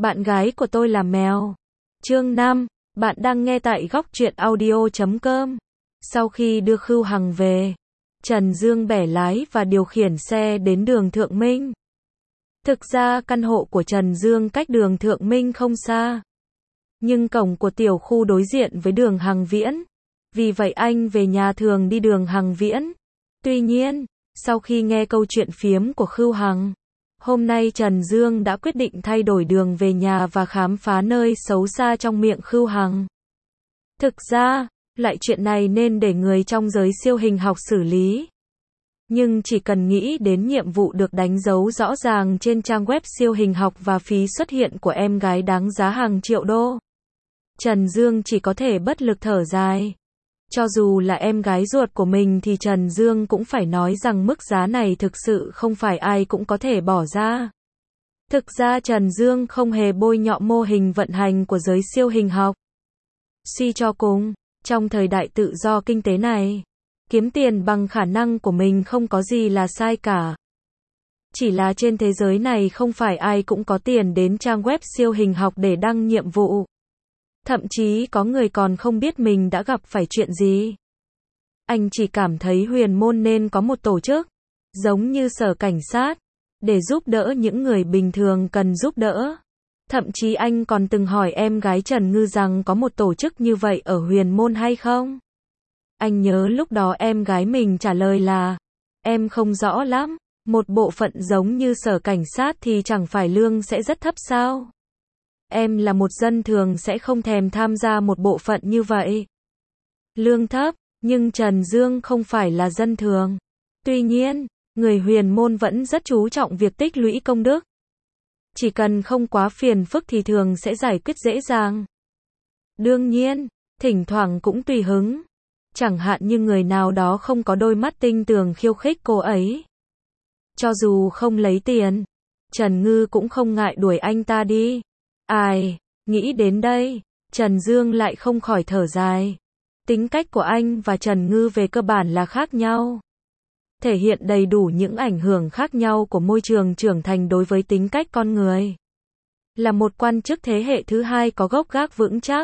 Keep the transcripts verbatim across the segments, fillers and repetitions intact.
Bạn gái của tôi là mèo. Chương năm, bạn đang nghe tại góc truyện audio chấm com. Sau khi đưa Khưu Hằng về, Trần Dương bẻ lái và điều khiển xe đến đường Thượng Minh. Thực ra căn hộ của Trần Dương cách đường Thượng Minh không xa, nhưng cổng của tiểu khu đối diện với đường Hằng Viễn. Vì vậy anh về nhà thường đi đường Hằng Viễn. Tuy nhiên, sau khi nghe câu chuyện phiếm của Khưu Hằng, hôm nay Trần Dương đã quyết định thay đổi đường về nhà và khám phá nơi xấu xa trong miệng Khưu Hằng. Thực ra, loại chuyện này nên để người trong giới siêu hình học xử lý. Nhưng chỉ cần nghĩ đến nhiệm vụ được đánh dấu rõ ràng trên trang web siêu hình học và phí xuất hiện của em gái đáng giá hàng triệu đô, Trần Dương chỉ có thể bất lực thở dài. Cho dù là em gái ruột của mình thì Trần Dương cũng phải nói rằng mức giá này thực sự không phải ai cũng có thể bỏ ra. Thực ra Trần Dương không hề bôi nhọ mô hình vận hành của giới siêu hình học. Suy cho cùng, trong thời đại tự do kinh tế này, kiếm tiền bằng khả năng của mình không có gì là sai cả. Chỉ là trên thế giới này không phải ai cũng có tiền đến trang web siêu hình học để đăng nhiệm vụ. Thậm chí có người còn không biết mình đã gặp phải chuyện gì. Anh chỉ cảm thấy huyền môn nên có một tổ chức, giống như sở cảnh sát, để giúp đỡ những người bình thường cần giúp đỡ. Thậm chí anh còn từng hỏi em gái Trần Ngư rằng có một tổ chức như vậy ở huyền môn hay không. Anh nhớ lúc đó em gái mình trả lời là, em không rõ lắm, một bộ phận giống như sở cảnh sát thì chẳng phải lương sẽ rất thấp sao? Em là một dân thường sẽ không thèm tham gia một bộ phận như vậy. Lương thấp, nhưng Trần Dương không phải là dân thường. Tuy nhiên, người huyền môn vẫn rất chú trọng việc tích lũy công đức. Chỉ cần không quá phiền phức thì thường sẽ giải quyết dễ dàng. Đương nhiên, thỉnh thoảng cũng tùy hứng. Chẳng hạn như người nào đó không có đôi mắt tinh tường khiêu khích cô ấy. Cho dù không lấy tiền, Trần Ngư cũng không ngại đuổi anh ta đi. Ai, nghĩ đến đây, Trần Dương lại không khỏi thở dài. Tính cách của anh và Trần Ngư về cơ bản là khác nhau. Thể hiện đầy đủ những ảnh hưởng khác nhau của môi trường trưởng thành đối với tính cách con người. Là một quan chức thế hệ thứ hai có gốc gác vững chắc.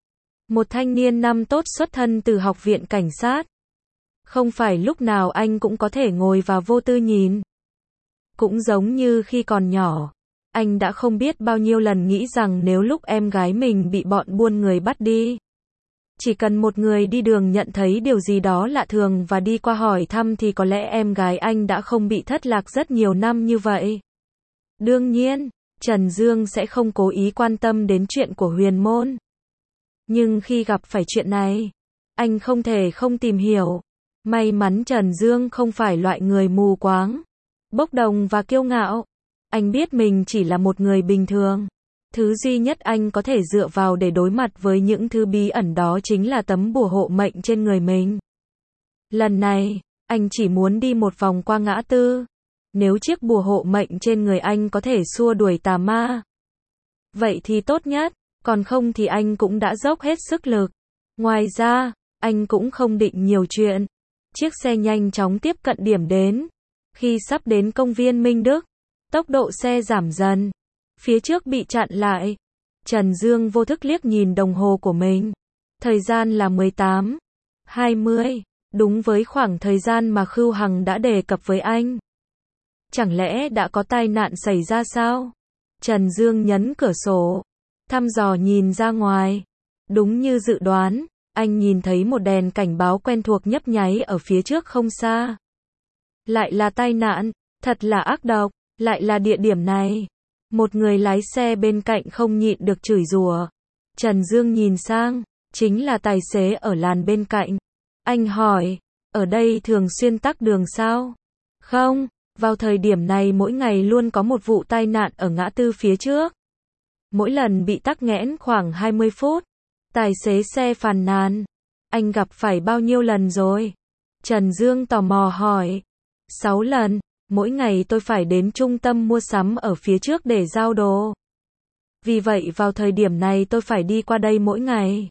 Một thanh niên năm tốt xuất thân từ học viện cảnh sát. Không phải lúc nào anh cũng có thể ngồi và vô tư nhìn. Cũng giống như khi còn nhỏ, anh đã không biết bao nhiêu lần nghĩ rằng nếu lúc em gái mình bị bọn buôn người bắt đi, chỉ cần một người đi đường nhận thấy điều gì đó lạ thường và đi qua hỏi thăm thì có lẽ em gái anh đã không bị thất lạc rất nhiều năm như vậy. Đương nhiên, Trần Dương sẽ không cố ý quan tâm đến chuyện của huyền môn. Nhưng khi gặp phải chuyện này, anh không thể không tìm hiểu. May mắn Trần Dương không phải loại người mù quáng, bốc đồng và kiêu ngạo. Anh biết mình chỉ là một người bình thường. Thứ duy nhất anh có thể dựa vào để đối mặt với những thứ bí ẩn đó chính là tấm bùa hộ mệnh trên người mình. Lần này, anh chỉ muốn đi một vòng qua ngã tư. Nếu chiếc bùa hộ mệnh trên người anh có thể xua đuổi tà ma, vậy thì tốt nhất, còn không thì anh cũng đã dốc hết sức lực. Ngoài ra, anh cũng không định nhiều chuyện. Chiếc xe nhanh chóng tiếp cận điểm đến. Khi sắp đến công viên Minh Đức, tốc độ xe giảm dần. Phía trước bị chặn lại. Trần Dương vô thức liếc nhìn đồng hồ của mình. Thời gian là mười tám hai mươi, đúng với khoảng thời gian mà Khưu Hằng đã đề cập với anh. Chẳng lẽ đã có tai nạn xảy ra sao? Trần Dương nhấn cửa sổ, thăm dò nhìn ra ngoài. Đúng như dự đoán, anh nhìn thấy một đèn cảnh báo quen thuộc nhấp nháy ở phía trước không xa. Lại là tai nạn, thật là ác độc, lại là địa điểm này. Một người lái xe bên cạnh không nhịn được chửi rủa. Trần Dương nhìn sang, chính là tài xế ở làn bên cạnh. Anh hỏi, ở đây thường xuyên tắc đường sao? Không, vào thời điểm này mỗi ngày luôn có một vụ tai nạn ở ngã tư phía trước. Mỗi lần bị tắc nghẽn khoảng hai mươi phút. Tài xế xe phàn nàn. Anh gặp phải bao nhiêu lần rồi? Trần Dương tò mò hỏi. Sáu lần. Mỗi ngày tôi phải đến trung tâm mua sắm ở phía trước để giao đồ. Vì vậy vào thời điểm này tôi phải đi qua đây mỗi ngày.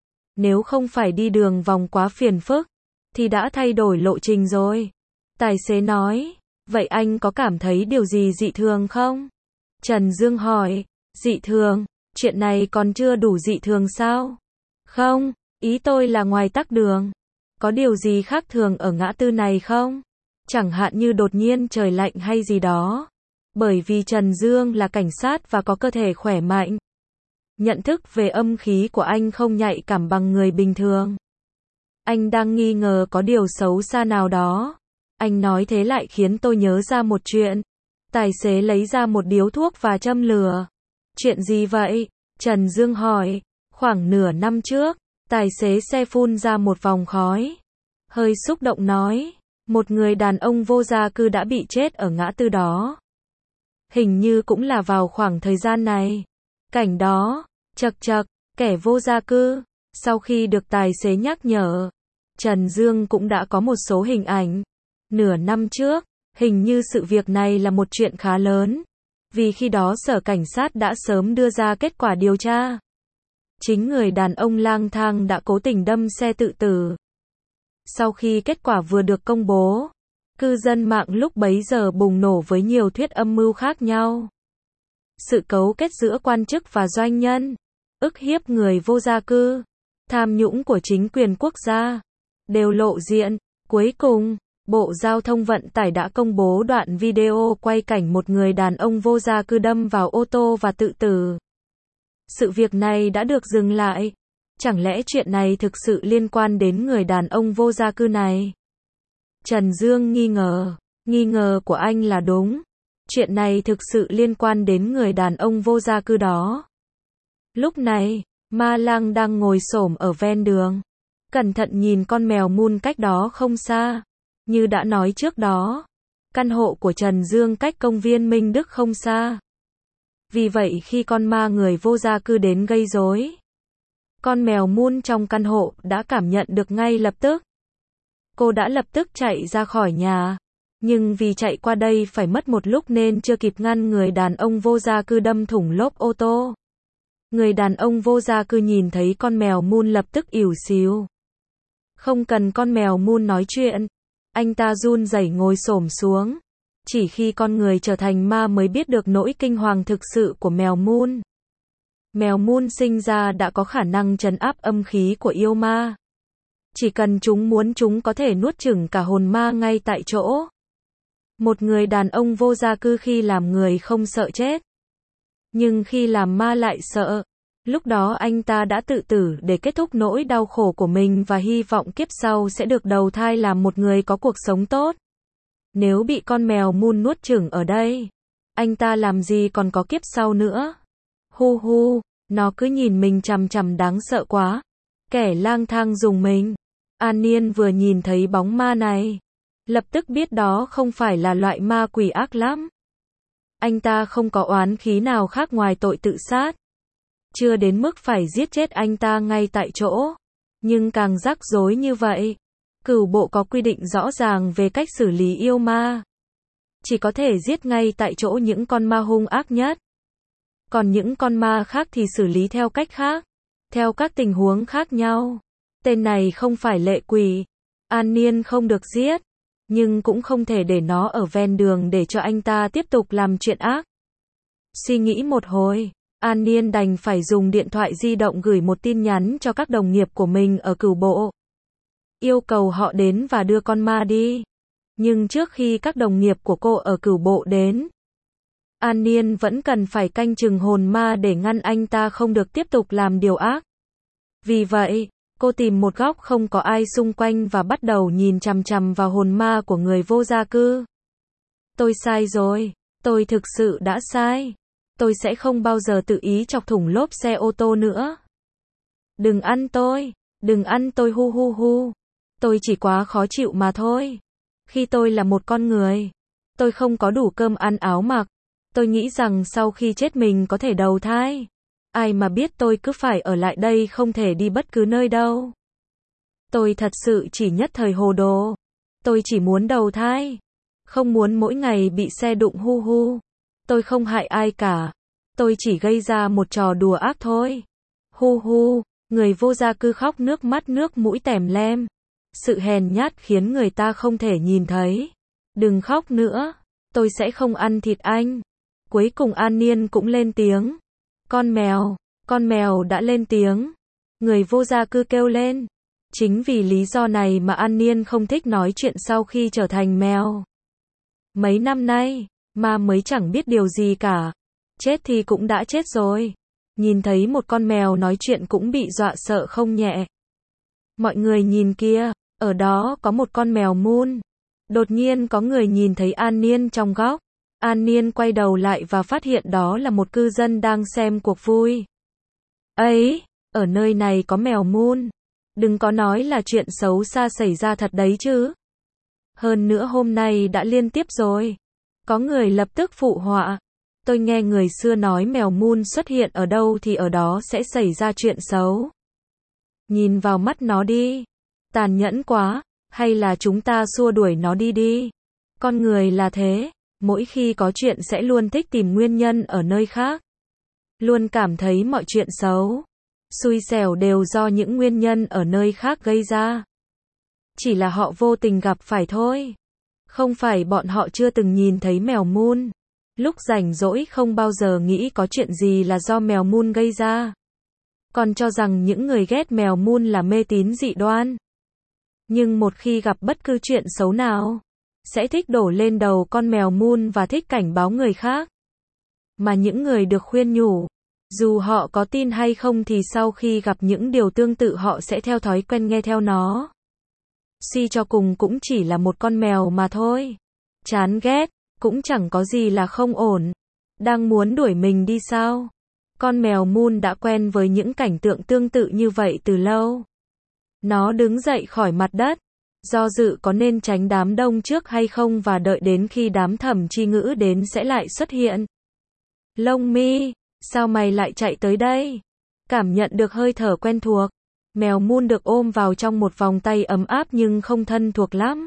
Nếu không phải đi đường vòng quá phiền phức, thì đã thay đổi lộ trình rồi. Tài xế nói. Vậy anh có cảm thấy điều gì dị thường không? Trần Dương hỏi. Dị thường, chuyện này còn chưa đủ dị thường sao? Không, ý tôi là ngoài tắc đường. Có điều gì khác thường ở ngã tư này không? Chẳng hạn như đột nhiên trời lạnh hay gì đó. Bởi vì Trần Dương là cảnh sát và có cơ thể khỏe mạnh. Nhận thức về âm khí của anh không nhạy cảm bằng người bình thường. Anh đang nghi ngờ có điều xấu xa nào đó. Anh nói thế lại khiến tôi nhớ ra một chuyện. Tài xế lấy ra một điếu thuốc và châm lửa. Chuyện gì vậy? Trần Dương hỏi. Khoảng nửa năm trước, tài xế xe phun ra một vòng khói. Hơi xúc động nói. Một người đàn ông vô gia cư đã bị chết ở ngã tư đó. Hình như cũng là vào khoảng thời gian này. Cảnh đó, chật chật, kẻ vô gia cư. Sau khi được tài xế nhắc nhở, Trần Dương cũng đã có một số hình ảnh. Nửa năm trước, hình như sự việc này là một chuyện khá lớn. Vì khi đó sở cảnh sát đã sớm đưa ra kết quả điều tra. Chính người đàn ông lang thang đã cố tình đâm xe tự tử. Sau khi kết quả vừa được công bố, cư dân mạng lúc bấy giờ bùng nổ với nhiều thuyết âm mưu khác nhau. Sự cấu kết giữa quan chức và doanh nhân, ức hiếp người vô gia cư, tham nhũng của chính quyền quốc gia, đều lộ diện. Cuối cùng, Bộ Giao thông Vận tải đã công bố đoạn video quay cảnh một người đàn ông vô gia cư đâm vào ô tô và tự tử. Sự việc này đã được dừng lại. Chẳng lẽ chuyện này thực sự liên quan đến người đàn ông vô gia cư này? Trần Dương nghi ngờ. Nghi ngờ của anh là đúng. Chuyện này thực sự liên quan đến người đàn ông vô gia cư đó. Lúc này, Ma Lang đang ngồi xổm ở ven đường. Cẩn thận nhìn con mèo Moon cách đó không xa. Như đã nói trước đó, căn hộ của Trần Dương cách công viên Minh Đức không xa. Vì vậy khi con ma người vô gia cư đến gây rối, con mèo Moon trong căn hộ đã cảm nhận được ngay lập tức. Cô đã lập tức chạy ra khỏi nhà. Nhưng vì chạy qua đây phải mất một lúc nên chưa kịp ngăn người đàn ông vô gia cư đâm thủng lốp ô tô. Người đàn ông vô gia cư nhìn thấy con mèo Moon lập tức ỉu xìu. Không cần con mèo Moon nói chuyện. Anh ta run rẩy ngồi xổm xuống. Chỉ khi con người trở thành ma mới biết được nỗi kinh hoàng thực sự của mèo Moon. Mèo Moon sinh ra đã có khả năng trấn áp âm khí của yêu ma. Chỉ cần chúng muốn chúng có thể nuốt chửng cả hồn ma ngay tại chỗ. Một người đàn ông vô gia cư khi làm người không sợ chết. Nhưng khi làm ma lại sợ. Lúc đó anh ta đã tự tử để kết thúc nỗi đau khổ của mình và hy vọng kiếp sau sẽ được đầu thai làm một người có cuộc sống tốt. Nếu bị con mèo Moon nuốt chửng ở đây, anh ta làm gì còn có kiếp sau nữa. Hu hu, nó cứ nhìn mình chằm chằm đáng sợ quá. Kẻ lang thang dùng mình. An Niên vừa nhìn thấy bóng ma này, lập tức biết đó không phải là loại ma quỷ ác lắm. Anh ta không có oán khí nào khác ngoài tội tự sát. Chưa đến mức phải giết chết anh ta ngay tại chỗ. Nhưng càng rắc rối như vậy. Cửu bộ có quy định rõ ràng về cách xử lý yêu ma. Chỉ có thể giết ngay tại chỗ những con ma hung ác nhất. Còn những con ma khác thì xử lý theo cách khác. Theo các tình huống khác nhau. Tên này không phải lệ quỷ. An Niên không được giết. Nhưng cũng không thể để nó ở ven đường để cho anh ta tiếp tục làm chuyện ác. Suy nghĩ một hồi, An Niên đành phải dùng điện thoại di động gửi một tin nhắn cho các đồng nghiệp của mình ở cửu bộ. Yêu cầu họ đến và đưa con ma đi. Nhưng trước khi các đồng nghiệp của cô ở cửu bộ đến, An Niên vẫn cần phải canh chừng hồn ma để ngăn anh ta không được tiếp tục làm điều ác. Vì vậy, cô tìm một góc không có ai xung quanh và bắt đầu nhìn chằm chằm vào hồn ma của người vô gia cư. Tôi sai rồi. Tôi thực sự đã sai. Tôi sẽ không bao giờ tự ý chọc thủng lốp xe ô tô nữa. Đừng ăn tôi. Đừng ăn tôi hu hu hu. Tôi chỉ quá khó chịu mà thôi. Khi tôi là một con người, tôi không có đủ cơm ăn áo mặc. Tôi nghĩ rằng sau khi chết mình có thể đầu thai. Ai mà biết tôi cứ phải ở lại đây không thể đi bất cứ nơi đâu. Tôi thật sự chỉ nhất thời hồ đồ. Tôi chỉ muốn đầu thai. Không muốn mỗi ngày bị xe đụng hu hu. Tôi không hại ai cả. Tôi chỉ gây ra một trò đùa ác thôi. Hu hu, người vô gia cư khóc nước mắt nước mũi tèm lem. Sự hèn nhát khiến người ta không thể nhìn thấy. Đừng khóc nữa. Tôi sẽ không ăn thịt anh. Cuối cùng An Niên cũng lên tiếng. Con mèo, con mèo đã lên tiếng. Người vô gia cư kêu lên. Chính vì lý do này mà An Niên không thích nói chuyện sau khi trở thành mèo. Mấy năm nay, ma mới chẳng biết điều gì cả. Chết thì cũng đã chết rồi. Nhìn thấy một con mèo nói chuyện cũng bị dọa sợ không nhẹ. Mọi người nhìn kia, ở đó có một con mèo Moon. Đột nhiên có người nhìn thấy An Niên trong góc. An Niên quay đầu lại và phát hiện đó là một cư dân đang xem cuộc vui. Ấy, ở nơi này có mèo Moon. Đừng có nói là chuyện xấu xa xảy ra thật đấy chứ. Hơn nữa hôm nay đã liên tiếp rồi. Có người lập tức phụ họa. Tôi nghe người xưa nói mèo Moon xuất hiện ở đâu thì ở đó sẽ xảy ra chuyện xấu. Nhìn vào mắt nó đi. Tàn nhẫn quá, hay là chúng ta xua đuổi nó đi đi. Con người là thế, mỗi khi có chuyện sẽ luôn thích tìm nguyên nhân ở nơi khác. Luôn cảm thấy mọi chuyện xấu, xui xẻo đều do những nguyên nhân ở nơi khác gây ra. Chỉ là họ vô tình gặp phải thôi. Không phải bọn họ chưa từng nhìn thấy mèo Moon. Lúc rảnh rỗi không bao giờ nghĩ có chuyện gì là do mèo Moon gây ra. Còn cho rằng những người ghét mèo Moon là mê tín dị đoan. Nhưng một khi gặp bất cứ chuyện xấu nào, sẽ thích đổ lên đầu con mèo Moon và thích cảnh báo người khác. Mà những người được khuyên nhủ, dù họ có tin hay không thì sau khi gặp những điều tương tự họ sẽ theo thói quen nghe theo nó. Suy cho cùng cũng chỉ là một con mèo mà thôi. Chán ghét, cũng chẳng có gì là không ổn. Đang muốn đuổi mình đi sao? Con mèo Moon đã quen với những cảnh tượng tương tự như vậy từ lâu. Nó đứng dậy khỏi mặt đất, do dự có nên tránh đám đông trước hay không và đợi đến khi đám Thẩm Chi Ngữ đến sẽ lại xuất hiện. Lông Mi, sao mày lại chạy tới đây? Cảm nhận được hơi thở quen thuộc. Mèo Moon được ôm vào trong một vòng tay ấm áp nhưng không thân thuộc lắm.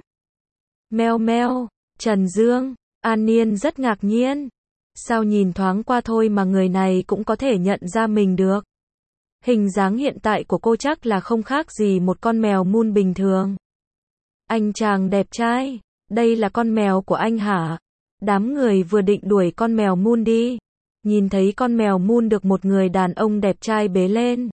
Meo meo, Trần Dương, An Niên rất ngạc nhiên. Sao nhìn thoáng qua thôi mà người này cũng có thể nhận ra mình được. Hình dáng hiện tại của cô chắc là không khác gì một con mèo Moon bình thường. Anh chàng đẹp trai, đây là con mèo của anh hả? Đám người vừa định đuổi con mèo Moon đi. Nhìn thấy con mèo Moon được một người đàn ông đẹp trai bế lên.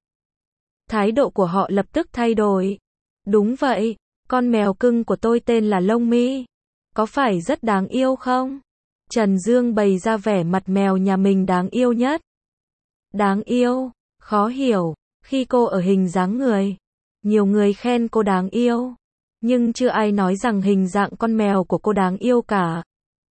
Thái độ của họ lập tức thay đổi. Đúng vậy, con mèo cưng của tôi tên là Lông Mi. Có phải rất đáng yêu không? Trần Dương bày ra vẻ mặt mèo nhà mình đáng yêu nhất. Đáng yêu, khó hiểu, khi cô ở hình dáng người. Nhiều người khen cô đáng yêu. Nhưng chưa ai nói rằng hình dạng con mèo của cô đáng yêu cả.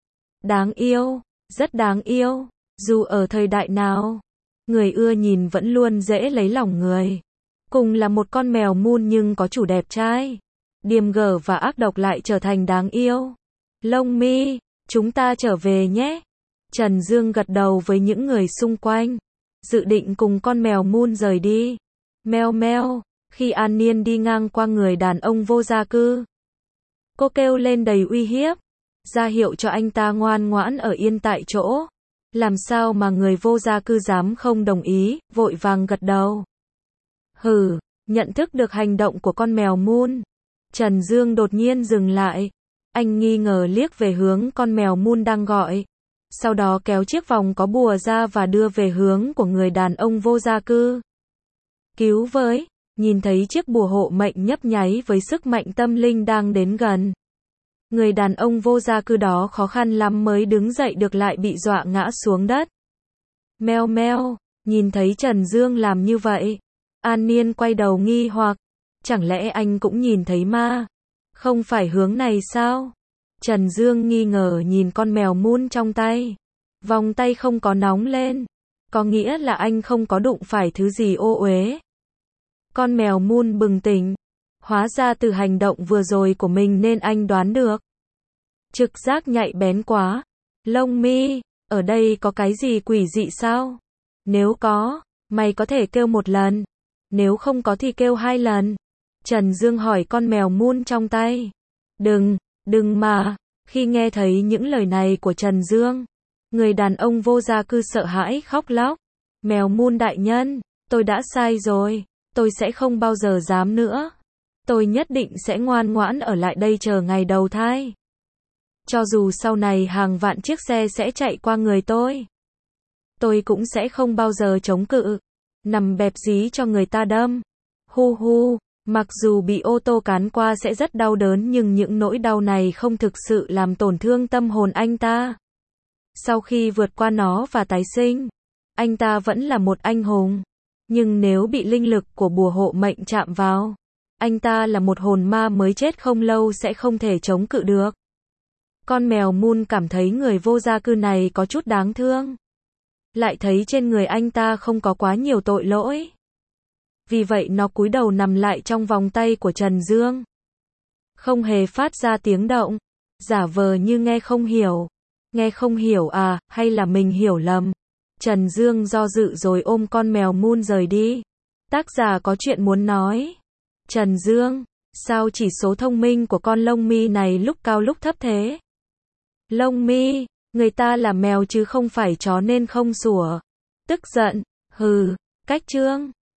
Đáng yêu, rất đáng yêu, dù ở thời đại nào. Người ưa nhìn vẫn luôn dễ lấy lòng người. Cùng là một con mèo Moon nhưng có chủ đẹp trai. Điềm gở và ác độc lại trở thành đáng yêu. Lông Mi, chúng ta trở về nhé. Trần Dương gật đầu với những người xung quanh. Dự định cùng con mèo Moon rời đi. Meo meo, khi An Niên đi ngang qua người đàn ông vô gia cư. Cô kêu lên đầy uy hiếp. Ra hiệu cho anh ta ngoan ngoãn ở yên tại chỗ. Làm sao mà người vô gia cư dám không đồng ý, vội vàng gật đầu. Hừ, nhận thức được hành động của con mèo Moon. Trần Dương đột nhiên dừng lại. Anh nghi ngờ liếc về hướng con mèo Moon đang gọi. Sau đó kéo chiếc vòng có bùa ra và đưa về hướng của người đàn ông vô gia cư. Cứu với, nhìn thấy chiếc bùa hộ mệnh nhấp nháy với sức mạnh tâm linh đang đến gần. Người đàn ông vô gia cư đó khó khăn lắm mới đứng dậy được lại bị dọa ngã xuống đất. Meo meo, nhìn thấy Trần Dương làm như vậy. An Niên quay đầu nghi hoặc. Chẳng lẽ anh cũng nhìn thấy ma? Không phải hướng này sao? Trần Dương nghi ngờ nhìn con mèo Moon trong tay. Vòng tay không có nóng lên. Có nghĩa là anh không có đụng phải thứ gì ô uế. Con mèo Moon bừng tỉnh. Hóa ra từ hành động vừa rồi của mình nên anh đoán được. Trực giác nhạy bén quá. Lông Mi, ở đây có cái gì quỷ dị sao? Nếu có, mày có thể kêu một lần. Nếu không có thì kêu hai lần. Trần Dương hỏi con mèo Moon trong tay. Đừng, đừng mà. Khi nghe thấy những lời này của Trần Dương, người đàn ông vô gia cư sợ hãi khóc lóc. Mèo Moon đại nhân, tôi đã sai rồi. Tôi sẽ không bao giờ dám nữa. Tôi nhất định sẽ ngoan ngoãn ở lại đây chờ ngày đầu thai. Cho dù sau này hàng vạn chiếc xe sẽ chạy qua người tôi. tôi cũng sẽ không bao giờ chống cự. Nằm bẹp dí cho người ta đâm. Hu hu, mặc dù bị ô tô cán qua sẽ rất đau đớn nhưng những nỗi đau này không thực sự làm tổn thương tâm hồn anh ta. Sau khi vượt qua nó và tái sinh, anh ta vẫn là một anh hùng. Nhưng nếu bị linh lực của bùa hộ mệnh chạm vào, anh ta là một hồn ma mới chết không lâu sẽ không thể chống cự được. Con mèo Moon cảm thấy người vô gia cư này có chút đáng thương. Lại thấy trên người anh ta không có quá nhiều tội lỗi. Vì vậy nó cúi đầu nằm lại trong vòng tay của Trần Dương. Không hề phát ra tiếng động. Giả vờ như nghe không hiểu. Nghe không hiểu à, hay là mình hiểu lầm. Trần Dương do dự rồi ôm con mèo Moon rời đi. Tác giả có chuyện muốn nói. Trần Dương, sao chỉ số thông minh của con lông mi này lúc cao lúc thấp thế? Lông mi, người ta là mèo chứ không phải chó nên không sủa. Tức giận, hừ, cách chương.